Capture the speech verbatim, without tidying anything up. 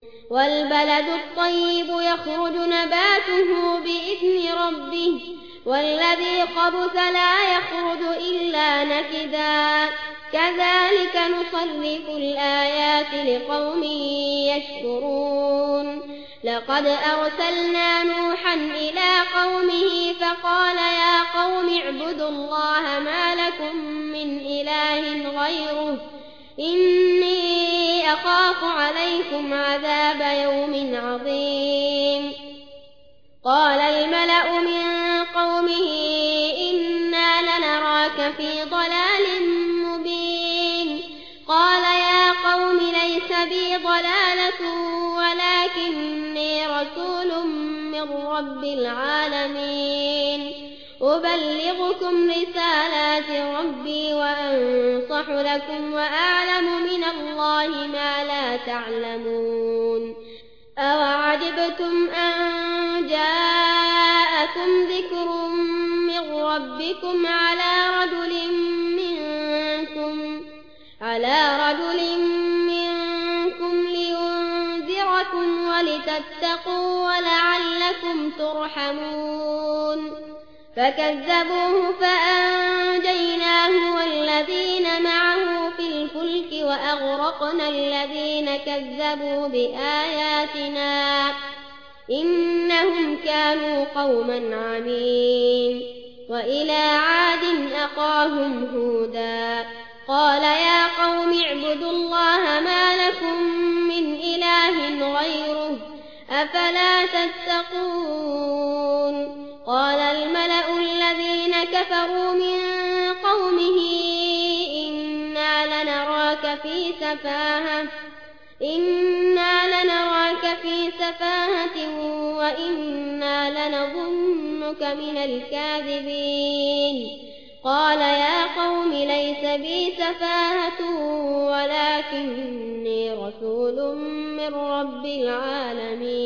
والبلد الطيب يخرج نباته بإذن ربه والذي خبث لا يخرج إلا نكدا كذلك نصرف الآيات لقوم يشكرون لقد أرسلنا نوحا إلى قومه فقال يا قوم اعبدوا الله ما لكم من إله غيره إني أخاف عليكم عذاب يوم عظيم قال الملأ من قومه إنا لنراك في ضلال مبين قال يا قوم ليس بي ضلالة ولكني رسول من رب العالمين أبلغكم رسالات ربي وأنصح لكم وأعلم من الله ما لا تعلمون أوعجبتم أن جاءكم ذكر من ربكم على رجل منكم على رجل منكم لينذركم ولتتقوا ولعلكم ترحمون فكذبوه فأنجيناه والذين معه في الفلك وأغرقنا الذين كذبوا بآياتنا إنهم كانوا قوما عمين وإلى عاد أخاهم هودا قال يا قوم اعبدوا الله ما لكم من إله غيره أفلا تتقون قال الملأ الذين كفروا من قومه إنا لنراك في سفاهة إنا لنراك في سفاهة وإنا لنظنك من الكاذبين قال يا قوم ليس بي سفاهة ولكني رسول من رب العالمين